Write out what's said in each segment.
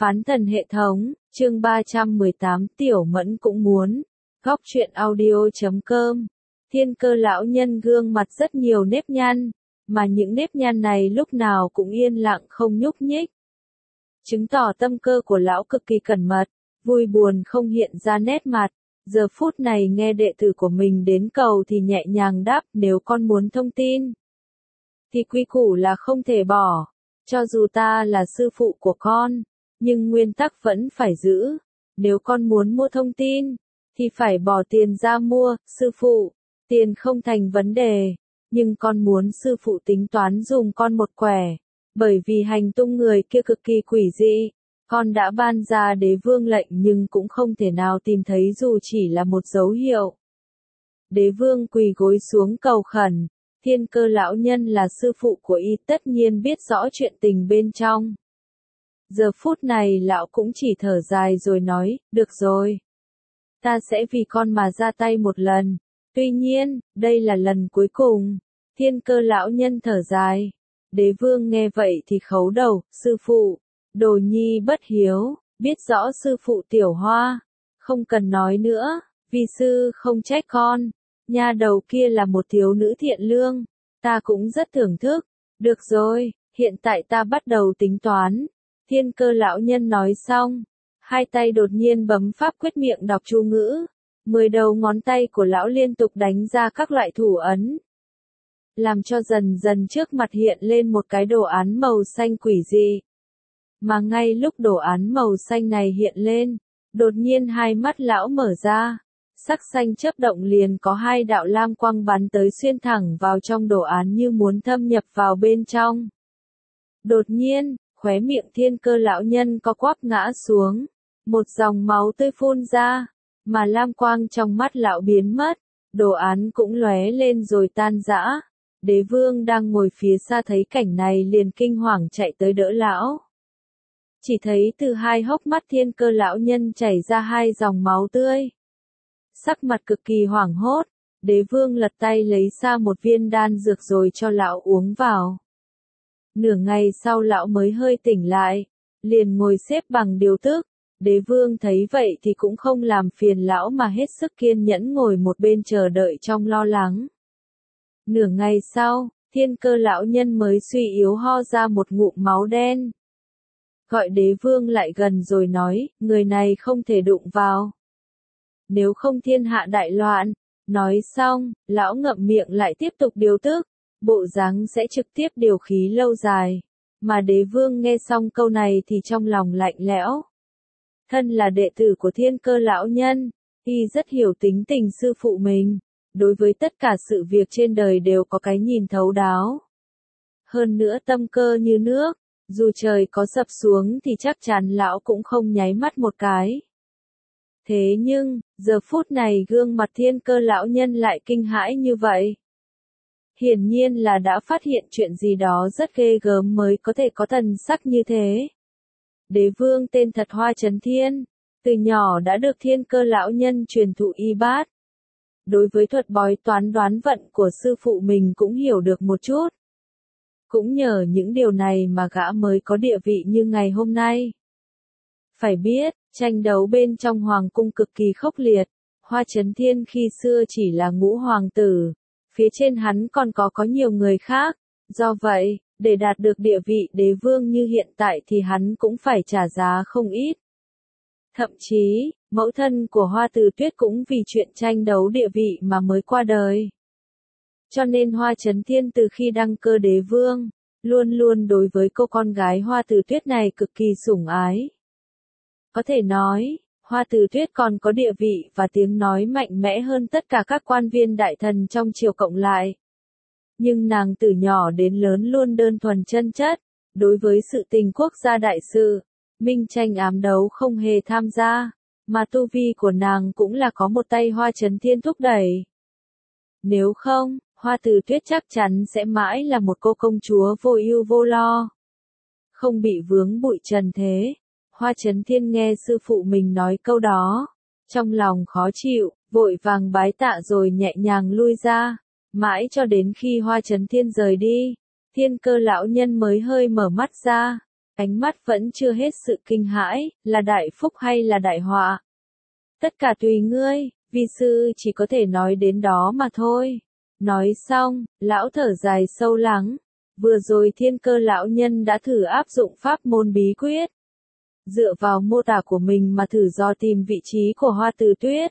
Phán thần hệ thống, chương 318 Tiểu Mẫn cũng muốn. Góc truyện audio.com. Thiên Cơ lão nhân gương mặt rất nhiều nếp nhăn, mà những nếp nhăn này lúc nào cũng yên lặng không nhúc nhích. Chứng tỏ tâm cơ của lão cực kỳ cẩn mật, vui buồn không hiện ra nét mặt. Giờ phút này nghe đệ tử của mình đến cầu thì nhẹ nhàng đáp, nếu con muốn thông tin thì quy củ là không thể bỏ. Cho dù ta là sư phụ của con, nhưng nguyên tắc vẫn phải giữ. Nếu con muốn mua thông tin, thì phải bỏ tiền ra mua, sư phụ. Tiền không thành vấn đề, nhưng con muốn sư phụ tính toán dùng con một quẻ. Bởi vì hành tung người kia cực kỳ quỷ dị. Con đã ban ra đế vương lệnh nhưng cũng không thể nào tìm thấy dù chỉ là một dấu hiệu. Đế vương quỳ gối xuống cầu khẩn. Thiên Cơ lão nhân là sư phụ của y tất nhiên biết rõ chuyện tình bên trong. Giờ phút này lão cũng chỉ thở dài rồi nói, được rồi. Ta sẽ vì con mà ra tay một lần. Tuy nhiên, đây là lần cuối cùng. Thiên Cơ lão nhân thở dài. Đế vương nghe vậy thì khấu đầu, sư phụ. Đồ nhi bất hiếu, biết rõ sư phụ tiểu hoa. Không cần nói nữa, vì sư không trách con. Nha đầu kia là một thiếu nữ thiện lương, ta cũng rất thưởng thức. Được rồi, hiện tại ta bắt đầu tính toán. Thiên Cơ lão nhân nói xong, hai tay đột nhiên bấm pháp quyết miệng đọc chú ngữ. 10 đầu ngón tay của lão liên tục đánh ra các loại thủ ấn, làm cho dần dần trước mặt hiện lên một cái đồ án màu xanh quỷ dị. Mà ngay lúc đồ án màu xanh này hiện lên, đột nhiên hai mắt lão mở ra. Sắc xanh chớp động liền có hai đạo lam quang bắn tới xuyên thẳng vào trong đồ án như muốn thâm nhập vào bên trong. Đột nhiên, khóe miệng Thiên Cơ lão nhân có quắp ngã xuống. Một dòng máu tươi phun ra, mà lam quang trong mắt lão biến mất. Đồ án cũng lóe lên rồi tan rã. Đế vương đang ngồi phía xa thấy cảnh này liền kinh hoàng chạy tới đỡ lão. Chỉ thấy từ hai hốc mắt Thiên Cơ lão nhân chảy ra hai dòng máu tươi. Sắc mặt cực kỳ hoảng hốt, đế vương lật tay lấy ra một viên đan dược rồi cho lão uống vào. Nửa ngày sau lão mới hơi tỉnh lại, liền ngồi xếp bằng điều tức. Đế vương thấy vậy thì cũng không làm phiền lão mà hết sức kiên nhẫn ngồi một bên chờ đợi trong lo lắng. Nửa ngày sau, Thiên Cơ lão nhân mới suy yếu ho ra một ngụm máu đen. Gọi đế vương lại gần rồi nói, người này không thể đụng vào. Nếu không thiên hạ đại loạn. Nói xong, lão ngậm miệng lại tiếp tục điều tức, bộ dáng sẽ trực tiếp điều khí lâu dài. Mà đế vương nghe xong câu này thì trong lòng lạnh lẽo. Thân là đệ tử của Thiên Cơ lão nhân, y rất hiểu tính tình sư phụ mình. Đối với tất cả sự việc trên đời đều có cái nhìn thấu đáo. Hơn nữa tâm cơ như nước, dù trời có sập xuống thì chắc chắn lão cũng không nháy mắt một cái. Thế nhưng, giờ phút này gương mặt Thiên Cơ lão nhân lại kinh hãi như vậy. Hiển nhiên là đã phát hiện chuyện gì đó rất ghê gớm mới có thể có thần sắc như thế. Đế vương tên thật Hoa Chấn Thiên, từ nhỏ đã được Thiên Cơ lão nhân truyền thụ y bát. Đối với thuật bói toán đoán vận của sư phụ mình cũng hiểu được một chút. Cũng nhờ những điều này mà gã mới có địa vị như ngày hôm nay. Phải biết, tranh đấu bên trong hoàng cung cực kỳ khốc liệt. Hoa Chấn Thiên khi xưa chỉ là ngũ hoàng tử, phía trên hắn còn có nhiều người khác. Do vậy, để đạt được địa vị đế vương như hiện tại thì hắn cũng phải trả giá không ít. Thậm chí, mẫu thân của Hoa Từ Tuyết cũng vì chuyện tranh đấu địa vị mà mới qua đời. Cho nên Hoa Chấn Thiên từ khi đăng cơ đế vương, luôn luôn đối với cô con gái Hoa Từ Tuyết này cực kỳ sủng ái. Có thể nói, Hoa Từ Tuyết còn có địa vị và tiếng nói mạnh mẽ hơn tất cả các quan viên đại thần trong triều cộng lại. Nhưng nàng từ nhỏ đến lớn luôn đơn thuần chân chất, đối với sự tình quốc gia đại sự, minh tranh ám đấu không hề tham gia, mà tu vi của nàng cũng là có một tay Hoa Chấn Thiên thúc đẩy. Nếu không, Hoa Từ Tuyết chắc chắn sẽ mãi là một cô công chúa vô ưu vô lo, không bị vướng bụi trần thế. Hoa Chấn Thiên nghe sư phụ mình nói câu đó, trong lòng khó chịu, vội vàng bái tạ rồi nhẹ nhàng lui ra, mãi cho đến khi Hoa Chấn Thiên rời đi, Thiên Cơ lão nhân mới hơi mở mắt ra, Ánh mắt vẫn chưa hết sự kinh hãi, là đại phúc hay là đại họa? Tất cả tùy ngươi, vi sư chỉ có thể nói đến đó mà thôi. Nói xong, lão thở dài sâu lắng. Vừa rồi Thiên Cơ lão nhân đã thử áp dụng pháp môn bí quyết. Dựa vào mô tả của mình mà thử dò tìm vị trí của Hoa Từ Tuyết.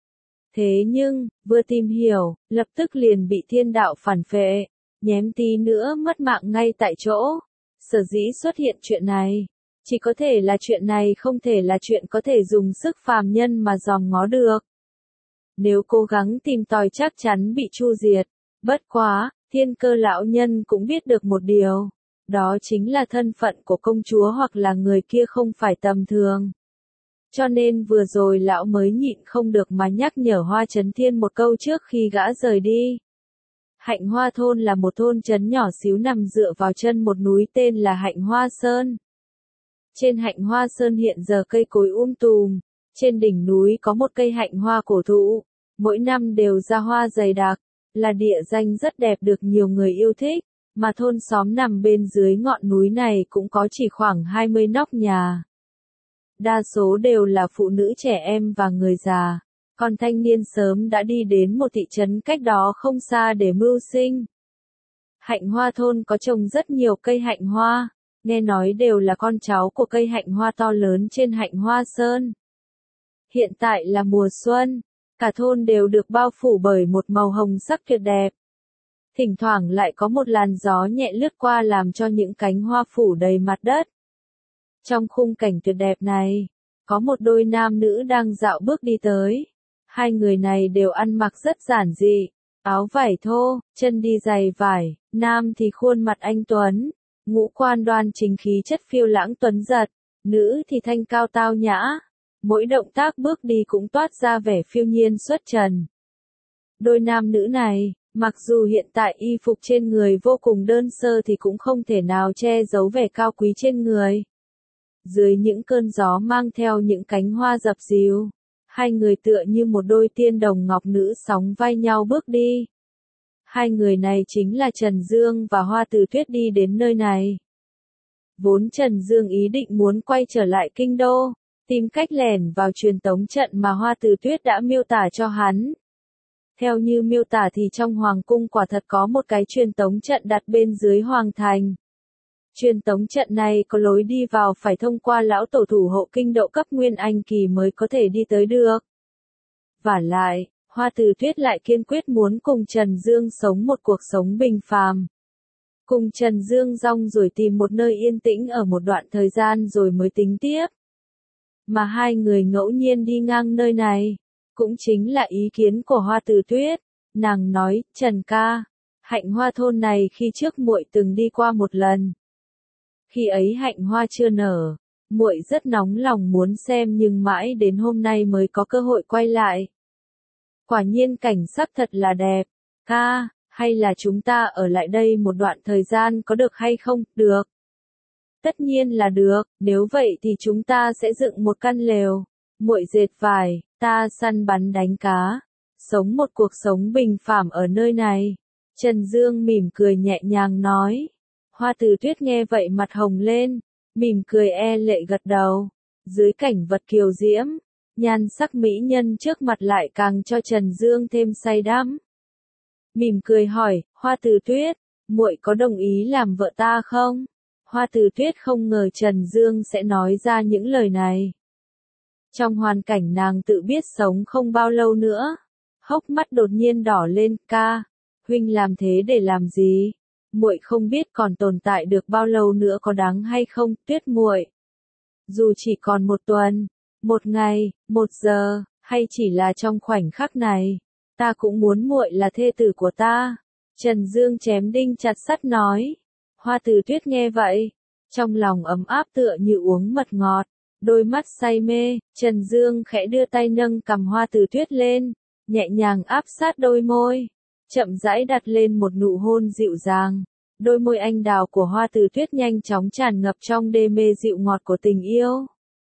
Thế nhưng, vừa tìm hiểu, lập tức liền bị thiên đạo phản phệ, nhém tí nữa mất mạng ngay tại chỗ. Sở dĩ xuất hiện chuyện này, chỉ có thể là chuyện này không thể là chuyện có thể dùng sức phàm nhân mà dòm ngó được. Nếu cố gắng tìm tòi chắc chắn bị chu diệt. Bất quá, Thiên Cơ lão nhân cũng biết được một điều. Đó chính là thân phận của công chúa hoặc là người kia không phải tầm thường. Cho nên vừa rồi lão mới nhịn không được mà nhắc nhở Hoa Chấn Thiên một câu trước khi gã rời đi. Hạnh Hoa Thôn là một thôn trấn nhỏ xíu nằm dựa vào chân một núi tên là Hạnh Hoa Sơn. Trên Hạnh Hoa Sơn hiện giờ cây cối tùm, trên đỉnh núi có một cây hạnh hoa cổ thụ, mỗi năm đều ra hoa dày đặc, là địa danh rất đẹp được nhiều người yêu thích, mà thôn xóm nằm bên dưới ngọn núi này cũng có chỉ khoảng 20 nóc nhà. Đa số đều là phụ nữ trẻ em và người già, còn thanh niên sớm đã đi đến một thị trấn cách đó không xa để mưu sinh. Hạnh Hoa Thôn có trồng rất nhiều cây hạnh hoa, nghe nói đều là con cháu của cây hạnh hoa to lớn trên Hạnh Hoa Sơn. Hiện tại là mùa xuân, cả thôn đều được bao phủ bởi một màu hồng sắc tuyệt đẹp. Thỉnh thoảng lại có một làn gió nhẹ lướt qua làm cho những cánh hoa phủ đầy mặt đất. Trong khung cảnh tuyệt đẹp này, có một đôi nam nữ đang dạo bước đi tới. Hai người này đều ăn mặc rất giản dị, áo vải thô, chân đi giày vải, nam thì khuôn mặt anh tuấn, ngũ quan đoan chính khí chất phiêu lãng tuấn giật, nữ thì thanh cao tao nhã, mỗi động tác bước đi cũng toát ra vẻ phiêu nhiên xuất trần. Đôi nam nữ này, mặc dù hiện tại y phục trên người vô cùng đơn sơ thì cũng không thể nào che giấu vẻ cao quý trên người. Dưới những cơn gió mang theo những cánh hoa dập dìu, hai người tựa như một đôi tiên đồng ngọc nữ sóng vai nhau bước đi. Hai người này chính là Trần Dương và Hoa Từ Tuyết đi đến nơi này. Vốn Trần Dương ý định muốn quay trở lại kinh đô, tìm cách lẻn vào truyền tống trận mà Hoa Từ Tuyết đã miêu tả cho hắn. Theo như miêu tả thì trong hoàng cung quả thật có một cái truyền tống trận đặt bên dưới hoàng thành. Truyền tống trận này có lối đi vào phải thông qua lão tổ thủ hộ kinh độ cấp Nguyên Anh kỳ mới có thể đi tới được. Vả lại, Hoa Từ Tuyết lại kiên quyết muốn cùng Trần Dương sống một cuộc sống bình phàm. Cùng Trần Dương rong ruổi tìm một nơi yên tĩnh ở một đoạn thời gian rồi mới tính tiếp. Mà hai người ngẫu nhiên đi ngang nơi này, cũng chính là ý kiến của Hoa Từ Tuyết. Nàng nói, Trần ca, Hạnh Hoa Thôn này khi trước muội từng đi qua một lần. Khi ấy hạnh hoa chưa nở, muội rất nóng lòng muốn xem nhưng mãi đến hôm nay mới có cơ hội quay lại. Quả nhiên cảnh sắc thật là đẹp. Ca, hay là chúng ta ở lại đây một đoạn thời gian có được hay không? Được. Tất nhiên là được, nếu vậy thì chúng ta sẽ dựng một căn lều. Muội dệt vải, ta săn bắn đánh cá, sống một cuộc sống bình phàm ở nơi này. Trần Dương mỉm cười nhẹ nhàng nói. Hoa Từ Tuyết nghe vậy mặt hồng lên, mỉm cười lệ gật đầu. Dưới cảnh vật kiều diễm, nhan sắc mỹ nhân trước mặt lại càng cho Trần Dương thêm say đắm. Mỉm cười hỏi, Hoa Từ Tuyết, muội có đồng ý làm vợ ta không? Hoa Từ Tuyết không ngờ Trần Dương sẽ nói ra những lời này. Trong hoàn cảnh nàng tự biết sống không bao lâu nữa, hốc mắt đột nhiên đỏ lên, ca, huynh làm thế để làm gì? Muội không biết còn tồn tại được bao lâu nữa có đáng hay không, Tuyết muội. Dù chỉ còn một tuần, một ngày, một giờ, hay chỉ là trong khoảnh khắc này, ta cũng muốn muội là thê tử của ta. Trần Dương chém đinh chặt sắt nói. Hoa Từ Tuyết nghe vậy, trong lòng ấm áp tựa như uống mật ngọt, đôi mắt say mê. Trần Dương khẽ đưa tay nâng cằm Hoa Từ Tuyết lên, nhẹ nhàng áp sát đôi môi, chậm rãi đặt lên một nụ hôn dịu dàng. Đôi môi anh đào của Hoa Từ Tuyết nhanh chóng tràn ngập trong đê mê dịu ngọt của tình yêu.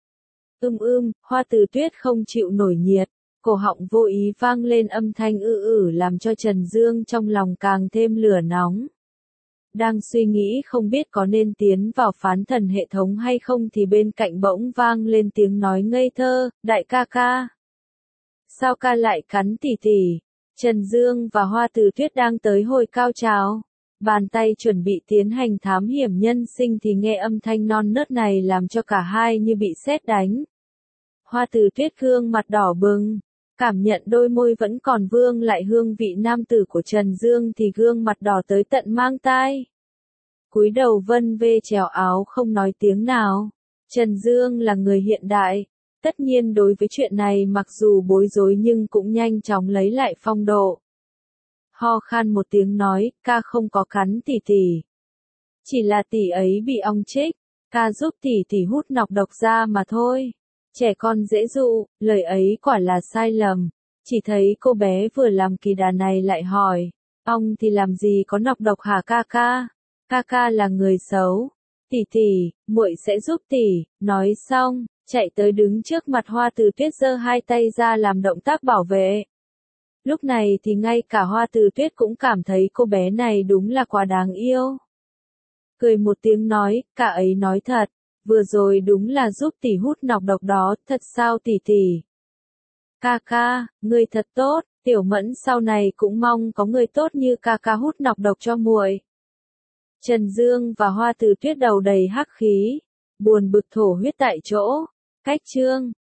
Hoa Từ Tuyết không chịu nổi nhiệt, cổ họng vô ý vang lên âm thanh làm cho Trần Dương trong lòng càng thêm lửa nóng. Đang suy nghĩ không biết có nên tiến vào phán thần hệ thống hay không thì bên cạnh bỗng vang lên tiếng nói ngây thơ, đại ca ca. Sao ca lại cắn tỷ tỷ? Trần Dương và Hoa Từ Tuyết đang tới hồi cao trào. Bàn tay chuẩn bị tiến hành thám hiểm nhân sinh thì nghe âm thanh non nớt này làm cho cả hai như bị sét đánh. Hoa Từ Tuyết gương mặt đỏ bừng, cảm nhận đôi môi vẫn còn vương lại hương vị nam tử của Trần Dương thì gương mặt đỏ tới tận mang tai. Cúi đầu vân vê trèo áo không nói tiếng nào. Trần Dương là người hiện đại, tất nhiên đối với chuyện này mặc dù bối rối nhưng cũng nhanh chóng lấy lại phong độ. Ho khan một tiếng nói, ca không có cắn tỷ tỷ. Chỉ là tỷ ấy bị ong chích, ca giúp tỷ tỷ hút nọc độc ra mà thôi. Trẻ con dễ dụ, lời ấy quả là sai lầm. Chỉ thấy cô bé vừa làm kỳ đà này lại hỏi, ong thì làm gì có nọc độc hả ca ca? Ca ca là người xấu. Tỷ tỷ, muội sẽ giúp tỷ. Nói xong, chạy tới đứng trước mặt Hoa Từ Tuyết giơ hai tay ra làm động tác bảo vệ. Lúc này thì ngay cả Hoa Từ Tuyết cũng cảm thấy cô bé này đúng là quá đáng yêu. Cười một tiếng nói, cả ấy nói thật, vừa rồi đúng là giúp tỷ hút nọc độc đó, thật sao tỷ tỷ? Ca ca, ngươi thật tốt, Tiểu Mẫn sau này cũng mong có người tốt như ca ca hút nọc độc cho muội. Trần Dương và Hoa Từ Tuyết đầu đầy hắc khí, buồn bực thổ huyết tại chỗ. Cách chương